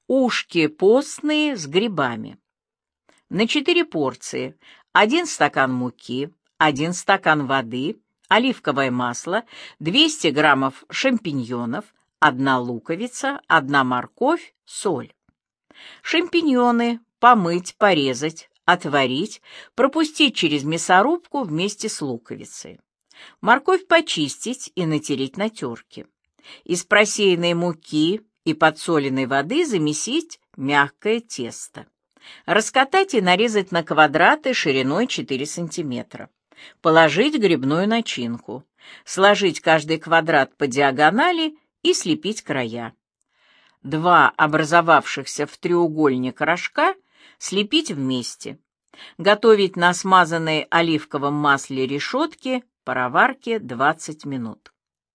Ушки постные с грибами. На 4 порции 1 стакан муки, 1 стакан воды, оливковое масло, 200 граммов шампиньонов, 1 луковица, 1 морковь, соль. Шампиньоны помыть, порезать, отварить, пропустить через мясорубку вместе с луковицей. Морковь почистить и натереть на терке. Из просеянной муки и подсоленной воды замесить мягкое тесто. Раскатать и нарезать на квадраты шириной 4 см. Положить грибную начинку. Сложить каждый квадрат по диагонали и слепить края. 2 образовавшихся в треугольник рожка слепить вместе. Готовить на смазанной оливковом масле решетке пароварке 20 минут.